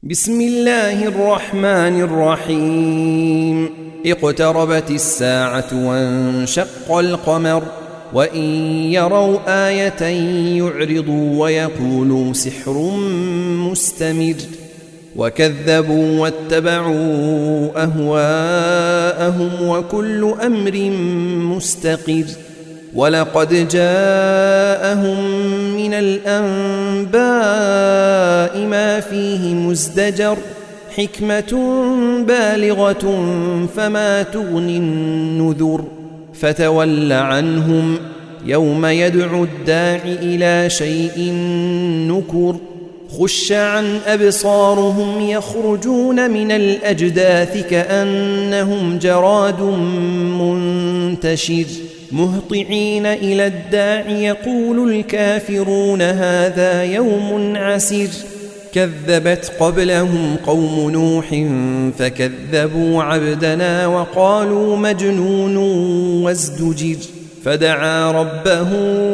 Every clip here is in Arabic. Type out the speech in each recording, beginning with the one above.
بسم الله الرحمن الرحيم. اقتربت الساعة وانشق القمر وإن يروا آية يعرضوا ويقولوا سحر مستمر وكذبوا واتبعوا أهواءهم وكل أمر مستقر ولقد جاءهم من الأنباء ما فيه مزدجر حكمة بالغة فما تغني النذر فتول عنهم يوم يدعو الداع إلى شيء نكر خش عن أبصارهم يخرجون من الأجداث كأنهم جراد منتشر مهطعين إلى الداع يقول الكافرون هذا يوم عسير كذبت قبلهم قوم نوح فكذبوا عبدنا وقالوا مجنون وازدجر فدعا ربه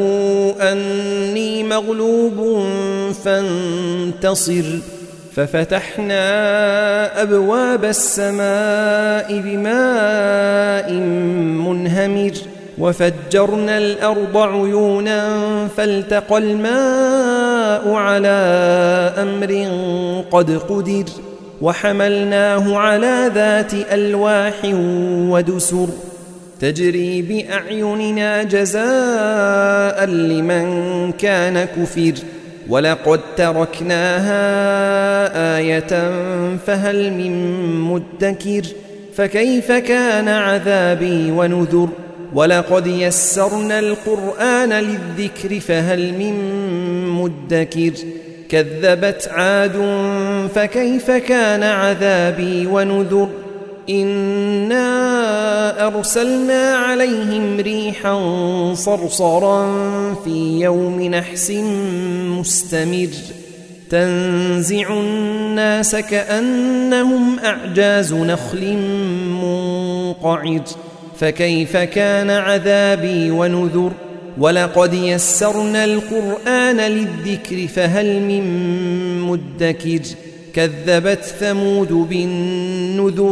أني مغلوب فانتصر ففتحنا أبواب السماء بماء منهمر وفجرنا الأرض عيونا فالتقى الماء على أمر قد قدر وحملناه على ذات ألواح ودسر تجري بأعيننا جزاء لمن كان كفر ولقد تركناها آية فهل من مدكر فكيف كان عذابي ونذر ولقد يسرنا القرآن للذكر فهل من مدكر كذبت عاد فكيف كان عذابي ونذر إنا أرسلنا عليهم ريحا صرصرا في يوم نحس مستمر تنزع الناس كأنهم أعجاز نخل منقعر فكيف كان عذابي ونذر ولقد يسرنا القرآن للذكر فهل من مدكر كذبت ثمود بالنذر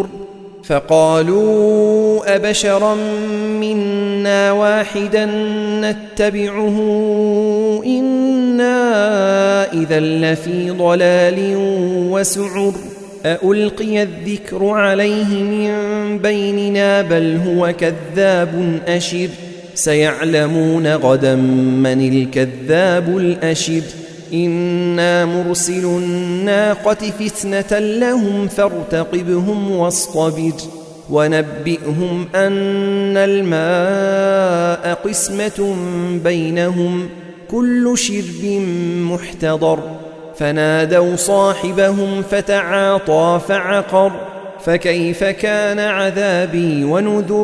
فقالوا أبشرا منا واحدا نتبعه إنا إذا لفي ضلال وسعر ألقي الذكر عليه من بيننا بل هو كذاب أشر سيعلمون غدا من الكذاب الأشر إنا مرسل الناقة فتنة لهم فارتقبهم واصطبر ونبئهم أن الماء قسمة بينهم كل شرب محتضر فنادوا صاحبهم فتعاطى فعقر فكيف كان عذابي ونذر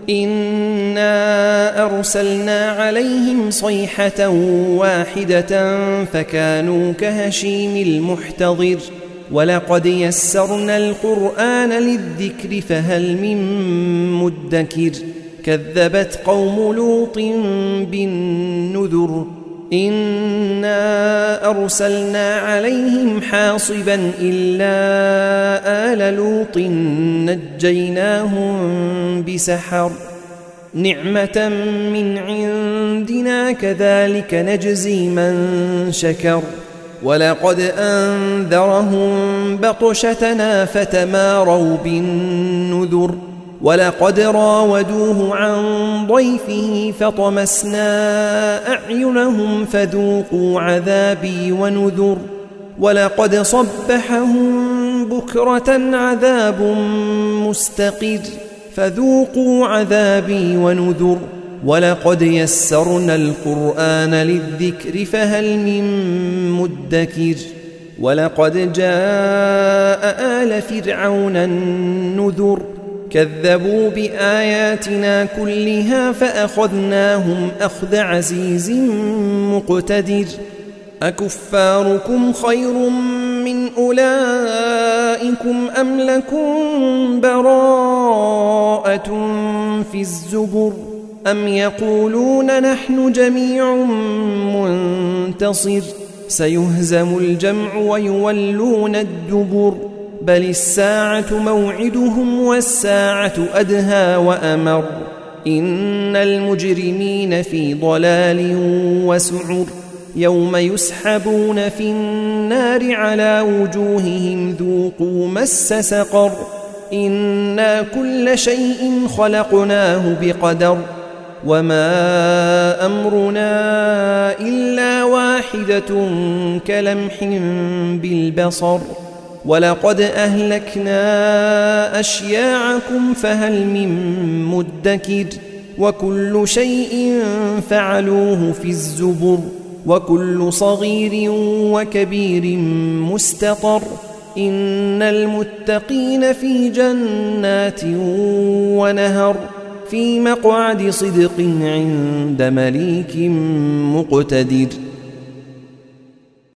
إنا أرسلنا عليهم صيحة واحدة فكانوا كهشيم المحتضر ولقد يسرنا القرآن للذكر فهل من مدكر كذبت قوم لوط بالنذر إنا أرسلنا عليهم حاصبا إلا آل لوط نجيناهم بسحر نعمة من عندنا كذلك نجزي من شكر ولقد أنذرهم بطشتنا فتماروا بالنذر ولقد راودوه عن ضيفه فطمسنا أعينهم فذوقوا عذابي ونذر ولقد صبحهم بكرة عذاب مستقر فذوقوا عذابي ونذر ولقد يسرنا القرآن للذكر فهل من مدكر ولقد جاء آل فرعون النذر كذبوا بآياتنا كلها فأخذناهم أخذ عزيز مقتدر أكفاركم خير من أولئكم أم لكم براءة في الزبر أم يقولون نحن جميع منتصر سيهزم الجمع ويولون الدبر بل الساعة موعدهم والساعة أدهى وأمر إن المجرمين في ضلال وسعر يوم يسحبون في النار على وجوههم ذوقوا مس سقر إنا كل شيء خلقناه بقدر وما أمرنا إلا واحدة كلمح بالبصر ولقد أهلكنا أشياعكم فهل من مدكر وكل شيء فعلوه في الزبر وكل صغير وكبير مستطر إن المتقين في جنات ونهر في مقعد صدق عند مليك مقتدر